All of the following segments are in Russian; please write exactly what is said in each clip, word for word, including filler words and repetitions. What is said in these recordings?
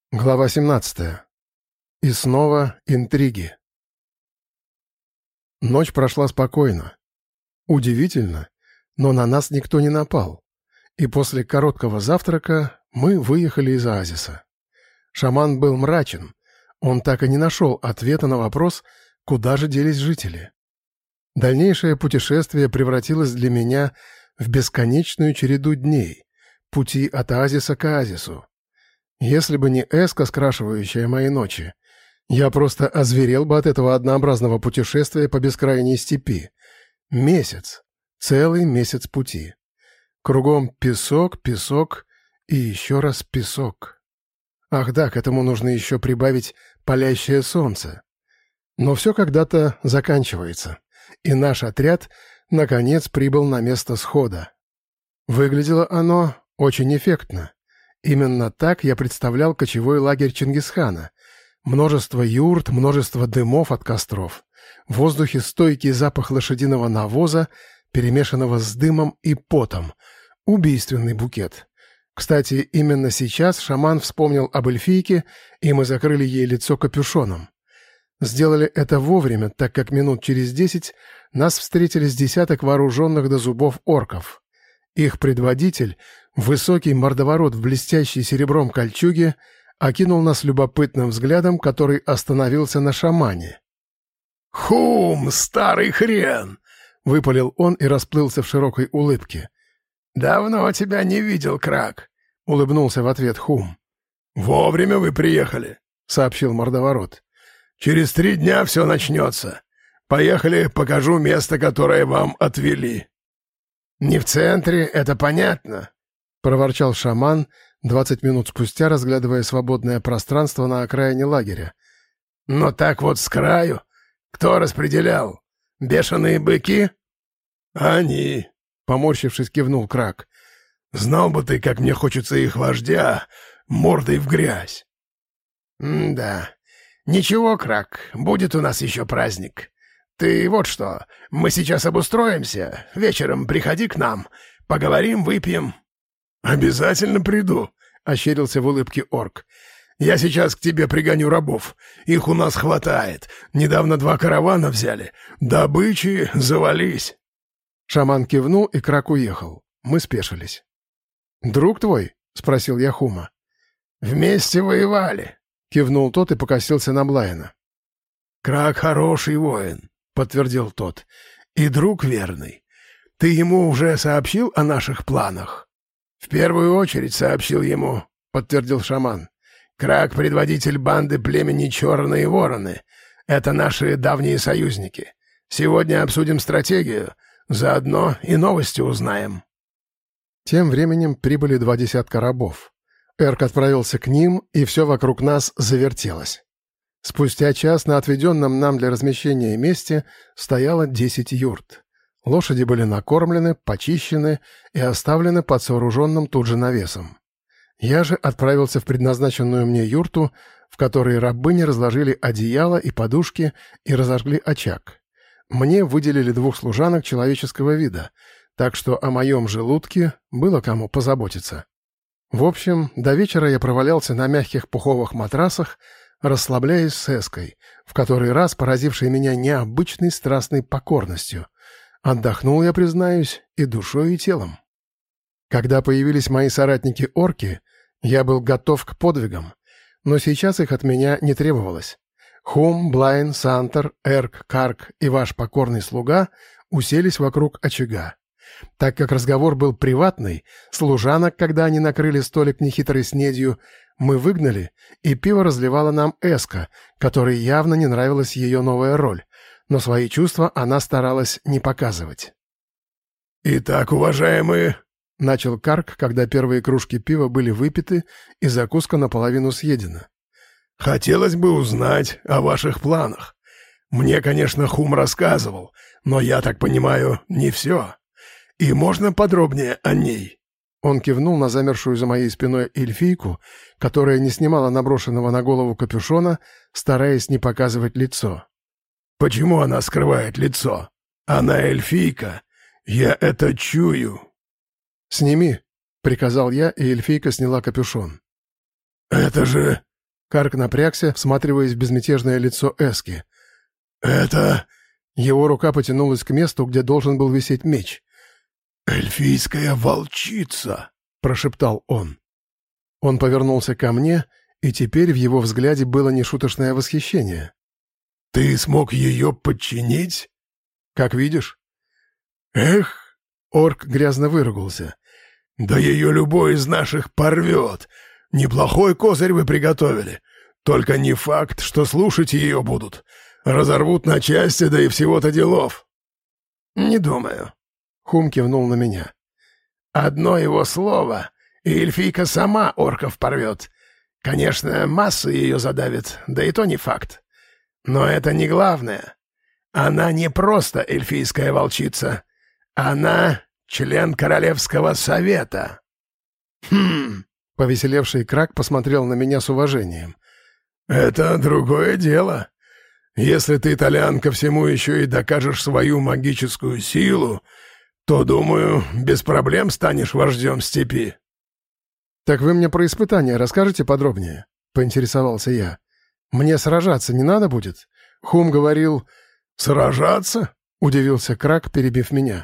Глава семнадцатая. И снова интриги. Ночь прошла спокойно. Удивительно, но на нас никто не напал. И после короткого завтрака мы выехали из оазиса. Шаман был мрачен. Он так и не нашел ответа на вопрос, куда же делись жители. Дальнейшее путешествие превратилось для меня в бесконечную череду дней, пути от оазиса к оазису. Если бы не эска, скрашивающая мои ночи, я просто озверел бы от этого однообразного путешествия по бескрайней степи. Месяц. Целый месяц пути. Кругом песок, песок и еще раз песок. Ах да, к этому нужно еще прибавить палящее солнце. Но все когда-то заканчивается, и наш отряд, наконец, прибыл на место схода. Выглядело оно очень эффектно. Именно так я представлял кочевой лагерь Чингисхана. Множество юрт, множество дымов от костров. В воздухе стойкий запах лошадиного навоза, перемешанного с дымом и потом. Убийственный букет. Кстати, именно сейчас шаман вспомнил об эльфийке, и мы закрыли ей лицо капюшоном. Сделали это вовремя, так как минут через десять нас встретили с десяток вооруженных до зубов орков. Их предводитель, высокий мордоворот в блестящей серебром кольчуге, окинул нас любопытным взглядом, который остановился на шамане. «Хум, старый хрен!» — выпалил он и расплылся в широкой улыбке. «Давно тебя не видел, Крак!» — улыбнулся в ответ Хум. «Вовремя вы приехали», — сообщил мордоворот. «Через три дня все начнется. Поехали, покажу место, которое вам отвели». «Не в центре, это понятно», — проворчал шаман, двадцать минут спустя разглядывая свободное пространство на окраине лагеря. «Но так вот с краю. Кто распределял? Бешеные быки?» «Они», — поморщившись, кивнул Крак. «Знал бы ты, как мне хочется их вождя, мордой в грязь». «М-да. Ничего, Крак, будет у нас еще праздник. Ты вот что, мы сейчас обустроимся, вечером приходи к нам, поговорим, выпьем». «Обязательно приду», — ощерился в улыбке орк. «Я сейчас к тебе пригоню рабов. Их у нас хватает. Недавно два каравана взяли. Добычи завались». Шаман кивнул, и Крак уехал. Мы спешились. «Друг твой?» — спросил я Хума. «Вместе воевали», — кивнул тот и покосился на Блайна. «Крак хороший воин», — подтвердил тот, — «и друг верный. Ты ему уже сообщил о наших планах?» «В первую очередь сообщил ему», — подтвердил шаман. «Крак — предводитель банды племени Черные Вороны. Это наши давние союзники. Сегодня обсудим стратегию, заодно и новости узнаем». Тем временем прибыли два десятка рабов. Эрк отправился к ним, и все вокруг нас завертелось. Спустя час на отведенном нам для размещения месте стояло десять юрт. Лошади были накормлены, почищены и оставлены под сооруженным тут же навесом. Я же отправился в предназначенную мне юрту, в которой рабыни разложили одеяло и подушки и разожгли очаг. Мне выделили двух служанок человеческого вида, так что о моем желудке было кому позаботиться. В общем, до вечера я провалялся на мягких пуховых матрасах, расслабляясь с эской, в который раз поразившей меня необычной страстной покорностью. Отдохнул я, признаюсь, и душой, и телом. Когда появились мои соратники-орки, я был готов к подвигам, но сейчас их от меня не требовалось. Хум, Блайн, Сантер, Эрк, Карк и ваш покорный слуга уселись вокруг очага. Так как разговор был приватный, служанок, когда они накрыли столик нехитрой снедью, мы выгнали, и пиво разливала нам эска, которой явно не нравилась ее новая роль, но свои чувства она старалась не показывать. «Итак, уважаемые», — начал Карк, когда первые кружки пива были выпиты и закуска наполовину съедена, — «хотелось бы узнать о ваших планах. Мне, конечно, Хум рассказывал, но я так понимаю, не все. И можно подробнее о ней?» Он кивнул на замершую за моей спиной эльфийку, которая не снимала наброшенного на голову капюшона, стараясь не показывать лицо. «Почему она скрывает лицо? Она эльфийка. Я это чую». «Сними», — приказал я, и эльфийка сняла капюшон. «Это же Карк напрягся, всматриваясь в безмятежное лицо Эски. «Это...» Его рука потянулась к месту, где должен был висеть меч. «Эльфийская волчица!» — прошептал он. Он повернулся ко мне, и теперь в его взгляде было нешуточное восхищение. «Ты смог ее подчинить?» «Как видишь». «Эх!» — орк грязно выругался. «Да ее любой из наших порвет! Неплохой козырь вы приготовили. Только не факт, что слушать ее будут. Разорвут на части, да и всего-то делов». «Не думаю». Хум кивнул на меня. «Одно его слово, и эльфийка сама орков порвет. Конечно, масса ее задавит, да и то не факт. Но это не главное. Она не просто эльфийская волчица. Она член Королевского совета». «Хм...» — повеселевший Крак посмотрел на меня с уважением. «Это другое дело. Если ты, Толян, ко всему еще и докажешь свою магическую силу, то, думаю, без проблем станешь вождем степи». «Так вы мне про испытания расскажете подробнее?» — поинтересовался я. «Мне сражаться не надо будет?» Хум говорил... «Сражаться?» — удивился Крак, перебив меня.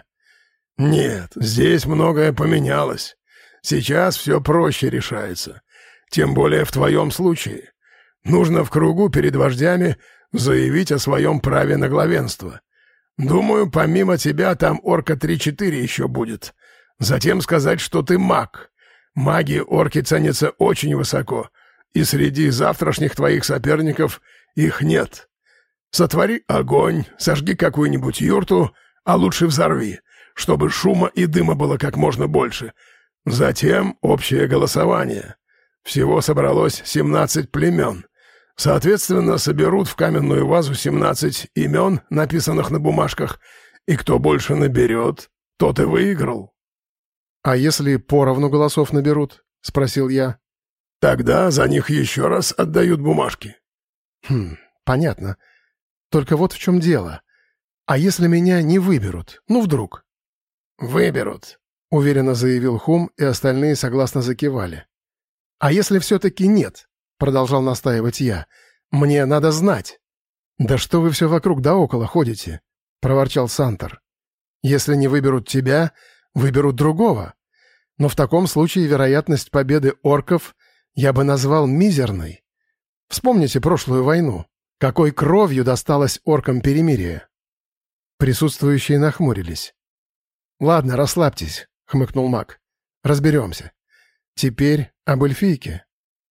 «Нет, здесь многое поменялось. Сейчас все проще решается. Тем более в твоем случае. Нужно в кругу перед вождями заявить о своем праве на главенство. Думаю, помимо тебя там орка три-четыре еще будет. Затем сказать, что ты маг. Маги орки ценятся очень высоко, и среди завтрашних твоих соперников их нет. Сотвори огонь, сожги какую-нибудь юрту, а лучше взорви, чтобы шума и дыма было как можно больше. Затем общее голосование. Всего собралось семнадцать племен. Соответственно, соберут в каменную вазу семнадцать имен, написанных на бумажках, и кто больше наберет, тот и выиграл». «А если поровну голосов наберут?» — спросил я. «Тогда за них еще раз отдают бумажки». «Хм, понятно. Только вот в чем дело. А если меня не выберут? Ну, вдруг?» «Выберут», — уверенно заявил Хум, и остальные согласно закивали. «А если все-таки нет?» — продолжал настаивать я. «Мне надо знать». «Да что вы все вокруг да около ходите?» — проворчал Сантор. «Если не выберут тебя, выберут другого. Но в таком случае вероятность победы орков я бы назвал мизерной. Вспомните прошлую войну. Какой кровью досталось оркам перемирие?» Присутствующие нахмурились. «Ладно, расслабьтесь», — хмыкнул маг. «Разберемся. Теперь об эльфийке».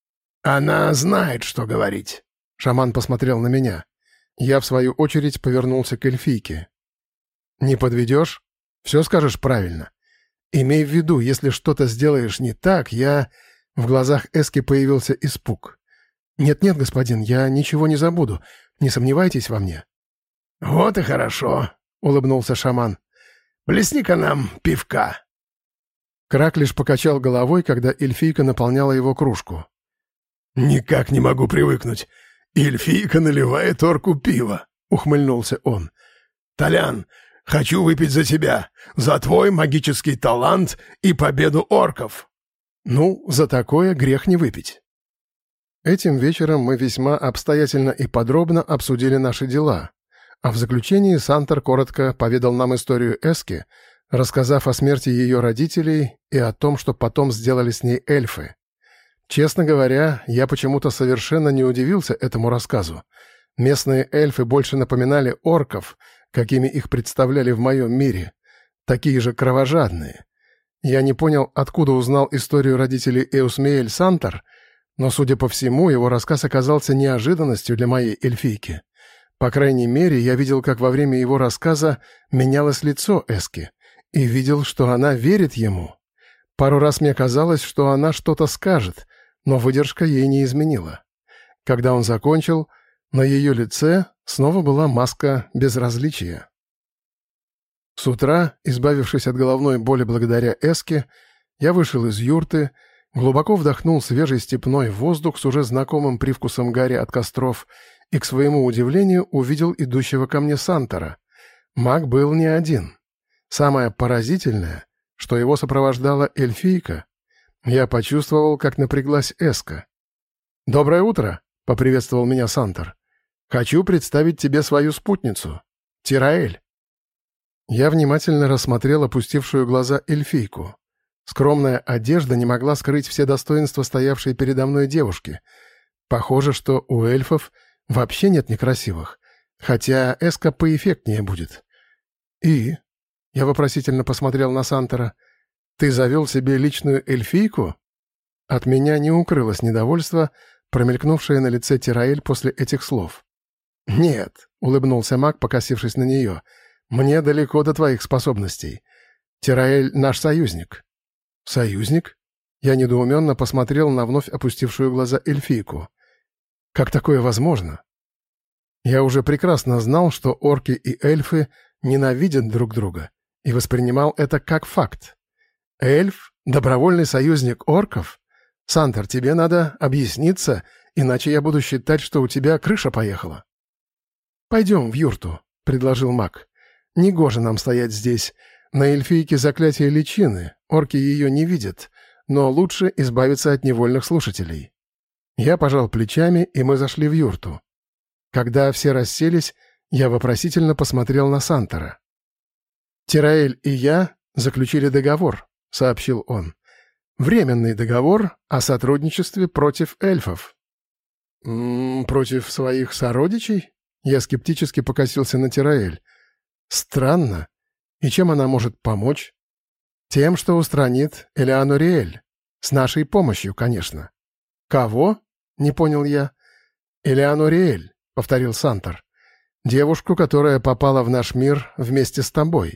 «Она знает, что говорить», — шаман посмотрел на меня. Я, в свою очередь, повернулся к эльфийке. «Не подведешь? Все скажешь правильно. Имей в виду, если что-то сделаешь не так, я...» В глазах Эски появился испуг. «Нет-нет, господин, я ничего не забуду. Не сомневайтесь во мне». «Вот и хорошо», — улыбнулся шаман. «Плесни-ка нам пивка». Крак лишь покачал головой, когда эльфийка наполняла его кружку. «Никак не могу привыкнуть. Эльфийка наливает орку пиво», — ухмыльнулся он. «Толян, хочу выпить за тебя, за твой магический талант и победу орков». «Ну, за такое грех не выпить». Этим вечером мы весьма обстоятельно и подробно обсудили наши дела, а в заключении Сантор коротко поведал нам историю Эски, рассказав о смерти ее родителей и о том, что потом сделали с ней эльфы. Честно говоря, я почему-то совершенно не удивился этому рассказу. Местные эльфы больше напоминали орков, какими их представляли в моем мире, такие же кровожадные. Я не понял, откуда узнал историю родителей Эусмеэль Сантор, но, судя по всему, его рассказ оказался неожиданностью для моей эльфийки. По крайней мере, я видел, как во время его рассказа менялось лицо Эски, и видел, что она верит ему. Пару раз мне казалось, что она что-то скажет, но выдержка ей не изменила. Когда он закончил, на ее лице снова была маска безразличия. С утра, избавившись от головной боли благодаря Эске, я вышел из юрты, глубоко вдохнул свежий степной воздух с уже знакомым привкусом гари от костров и, к своему удивлению, увидел идущего ко мне Сантора. Маг был не один. Самое поразительное, что его сопровождала эльфийка. Я почувствовал, как напряглась Эска. «Доброе утро!» — поприветствовал меня Сантор. «Хочу представить тебе свою спутницу, Тираэль». Я внимательно рассмотрел опустившую глаза эльфийку. Скромная одежда не могла скрыть все достоинства стоявшей передо мной девушки. Похоже, что у эльфов вообще нет некрасивых, хотя эска поэффектнее будет. «И?» — я вопросительно посмотрел на Сантора. «Ты завел себе личную эльфийку?» От меня не укрылось недовольство, промелькнувшее на лице Тираэль после этих слов. «Нет», — улыбнулся маг, покосившись на нее, — «мне далеко до твоих способностей. Тираэль — наш союзник». «Союзник?» Я недоуменно посмотрел на вновь опустившую глаза эльфийку. «Как такое возможно?» Я уже прекрасно знал, что орки и эльфы ненавидят друг друга, и воспринимал это как факт. «Эльф? Добровольный союзник орков? Сантор, тебе надо объясниться, иначе я буду считать, что у тебя крыша поехала». «Пойдем в юрту», — предложил маг. «Негоже нам стоять здесь. На эльфийке заклятие личины, орки ее не видят, но лучше избавиться от невольных слушателей». Я пожал плечами, и мы зашли в юрту. Когда все расселись, я вопросительно посмотрел на Сантора. «Тираэль и я заключили договор», — сообщил он. «Временный договор о сотрудничестве против эльфов». «М-м, «Против своих сородичей?» Я скептически покосился на Тираэль. «Странно. И чем она может помочь?» «Тем, что устранит Элеану Риэль. С нашей помощью, конечно». «Кого?» — не понял я. «Элеану Риэль», — повторил Сантор. «Девушку, которая попала в наш мир вместе с тобой».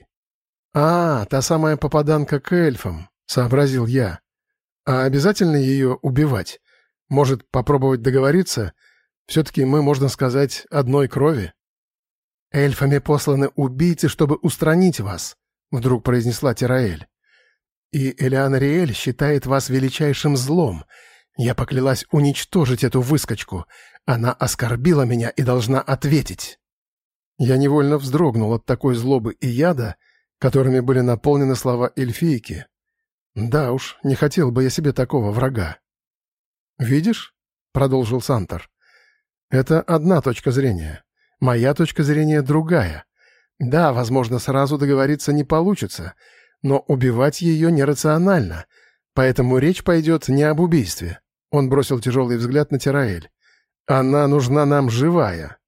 «А, та самая попаданка к эльфам», — сообразил я. «А обязательно ее убивать? Может, попробовать договориться? Все-таки мы, можно сказать, одной крови». «Эльфами посланы убийцы, чтобы устранить вас», — вдруг произнесла Тираэль. «И Элеана Риэль считает вас величайшим злом. Я поклялась уничтожить эту выскочку. Она оскорбила меня и должна ответить». Я невольно вздрогнул от такой злобы и яда, которыми были наполнены слова эльфийки. Да уж, не хотел бы я себе такого врага. «Видишь?» — продолжил Сантор. «Это одна точка зрения. Моя точка зрения другая. Да, возможно, сразу договориться не получится, но убивать ее нерационально, поэтому речь пойдет не об убийстве». Он бросил тяжелый взгляд на Тираэль. «Она нужна нам живая».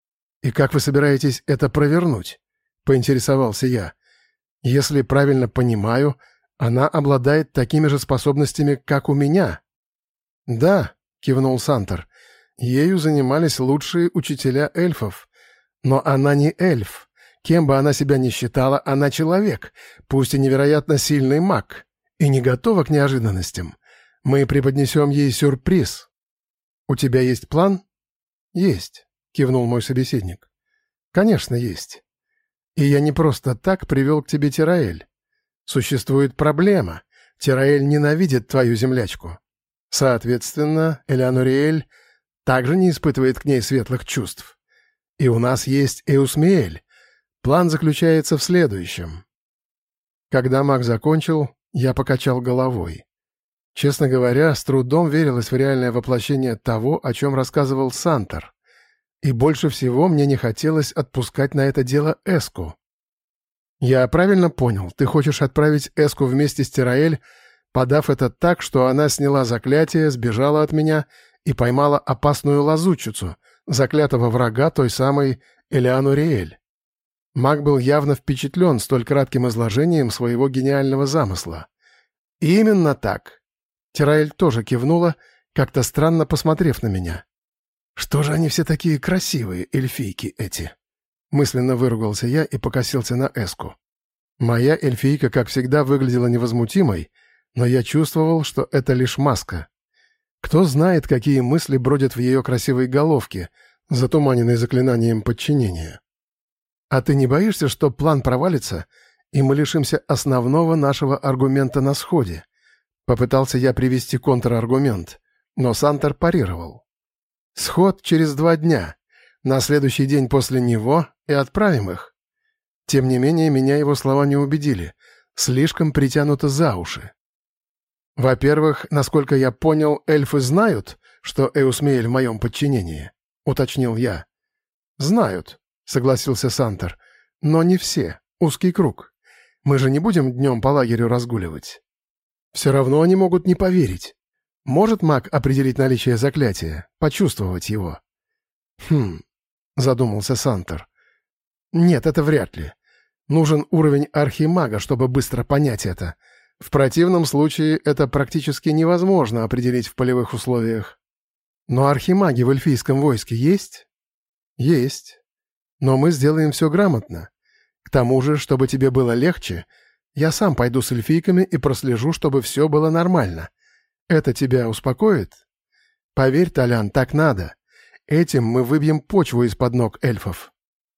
«И как вы собираетесь это провернуть?» — поинтересовался я. «Если правильно понимаю, она обладает такими же способностями, как у меня». «Да», — кивнул Сантор, — «ею занимались лучшие учителя эльфов. Но она не эльф. Кем бы она себя ни считала, она человек, пусть и невероятно сильный маг, и не готова к неожиданностям. Мы преподнесем ей сюрприз». «У тебя есть план?» «Есть», — кивнул мой собеседник. «Конечно, есть. И я не просто так привел к тебе Тираэль. Существует проблема. Тираэль ненавидит твою землячку. Соответственно, Элеану Риэль также не испытывает к ней светлых чувств. И у нас есть Эусмиэль. План заключается в следующем». Когда маг закончил, я покачал головой. Честно говоря, с трудом верилось в реальное воплощение того, о чем рассказывал Сантор. И больше всего мне не хотелось отпускать на это дело Эску. «Я правильно понял, ты хочешь отправить Эску вместе с Тираэль, подав это так, что она сняла заклятие, сбежала от меня и поймала опасную лазутчицу, заклятого врага той самой Элеану Риэль». Маг был явно впечатлен столь кратким изложением своего гениального замысла. «Именно так». Тираэль тоже кивнула, как-то странно посмотрев на меня. «Что же они все такие красивые, эльфийки эти?» Мысленно выругался я и покосился на Эску. Моя эльфийка, как всегда, выглядела невозмутимой, но я чувствовал, что это лишь маска. Кто знает, какие мысли бродят в ее красивой головке, затуманенной заклинанием подчинения. «А ты не боишься, что план провалится, и мы лишимся основного нашего аргумента на сходе?» Попытался я привести контраргумент, но Сантор парировал. «Сход через два дня. На следующий день после него и отправим их». Тем не менее, меня его слова не убедили. Слишком притянуто за уши. Во-первых, насколько я понял, эльфы знают, что Эусмеэль в моем подчинении?» — уточнил я. «Знают», — согласился Сантер. «Но не все. Узкий круг. Мы же не будем днем по лагерю разгуливать. Все равно они могут не поверить. Может маг определить наличие заклятия, почувствовать его?» «Хм», — задумался Сантер. «Нет, это вряд ли. Нужен уровень архимага, чтобы быстро понять это. В противном случае это практически невозможно определить в полевых условиях. Но архимаги в эльфийском войске есть?» «Есть. Но мы сделаем все грамотно. К тому же, чтобы тебе было легче, я сам пойду с эльфийками и прослежу, чтобы все было нормально. Это тебя успокоит? Поверь, Толян, так надо. Этим мы выбьем почву из-под ног эльфов».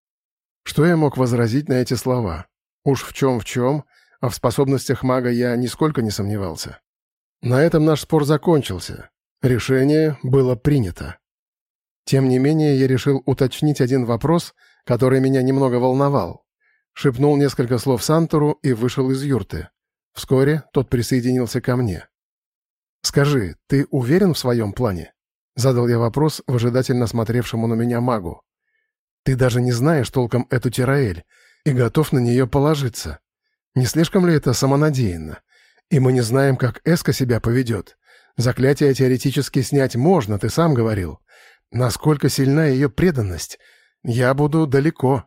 Что я мог возразить на эти слова? Уж в чем в чем, а в способностях мага я нисколько не сомневался. На этом наш спор закончился. Решение было принято. Тем не менее, я решил уточнить один вопрос, который меня немного волновал. Шепнул несколько слов Сантору и вышел из юрты. Вскоре тот присоединился ко мне. «Скажи, ты уверен в своем плане?» — задал я вопрос выжидательно смотревшему на меня магу. «Ты даже не знаешь толком эту Тираэль и готов на нее положиться. Не слишком ли это самонадеянно? И мы не знаем, как Эска себя поведет. Заклятие теоретически снять можно, ты сам говорил. Насколько сильна ее преданность? Я буду далеко».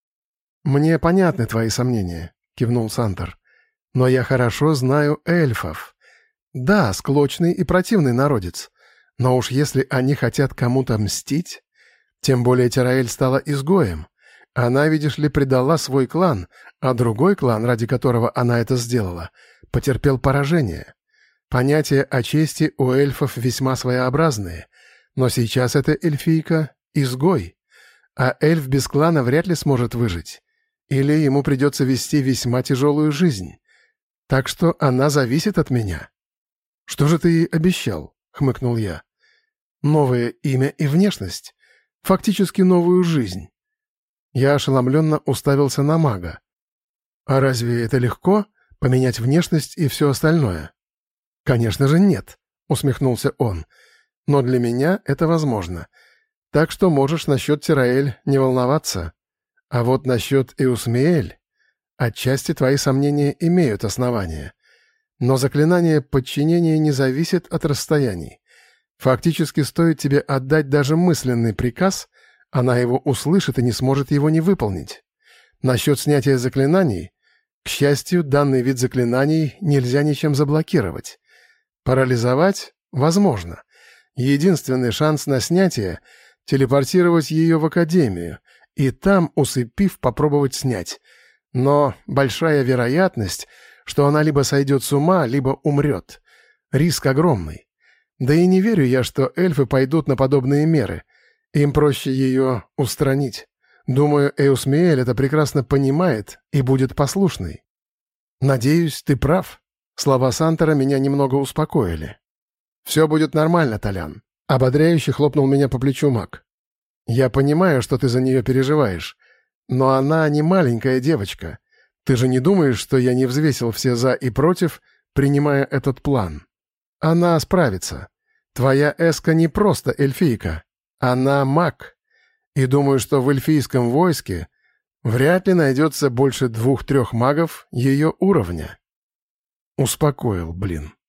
«Мне понятны твои сомнения», — кивнул Сантер. «Но я хорошо знаю эльфов. Да, склочный и противный народец. Но уж если они хотят кому-то мстить... Тем более Тираэль стала изгоем. Она, видишь ли, предала свой клан, а другой клан, ради которого она это сделала, потерпел поражение. Понятия о чести у эльфов весьма своеобразные, но сейчас эта эльфийка — изгой, а эльф без клана вряд ли сможет выжить, или ему придется вести весьма тяжелую жизнь. Так что она зависит от меня». «Что же ты ей обещал?» — хмыкнул я. «Новое имя и внешность. Фактически новую жизнь». Я ошеломленно уставился на мага. «А разве это легко — поменять внешность и все остальное?» «Конечно же нет», — усмехнулся он. «Но для меня это возможно. Так что можешь насчет Тираэль не волноваться. А вот насчет Эусмеэль отчасти твои сомнения имеют основания. Но заклинание подчинения не зависит от расстояний. Фактически стоит тебе отдать даже мысленный приказ, она его услышит и не сможет его не выполнить. Насчет снятия заклинаний, к счастью, данный вид заклинаний нельзя ничем заблокировать. Парализовать — возможно. Единственный шанс на снятие — телепортировать ее в Академию и там, усыпив, попробовать снять. Но большая вероятность, что она либо сойдет с ума, либо умрет. Риск огромный. Да и не верю я, что эльфы пойдут на подобные меры. Им проще ее устранить. Думаю, Эусмеэль это прекрасно понимает и будет послушной. Надеюсь, ты прав. Слова Сантера меня немного успокоили. «Все будет нормально, Толян», — ободряюще хлопнул меня по плечу маг. «Я понимаю, что ты за нее переживаешь, но она не маленькая девочка. Ты же не думаешь, что я не взвесил все «за» и «против», принимая этот план? Она справится. Твоя Эска не просто эльфийка. Она маг. И думаю, что в эльфийском войске вряд ли найдется больше двух-трех магов ее уровня». Успокоил, блин.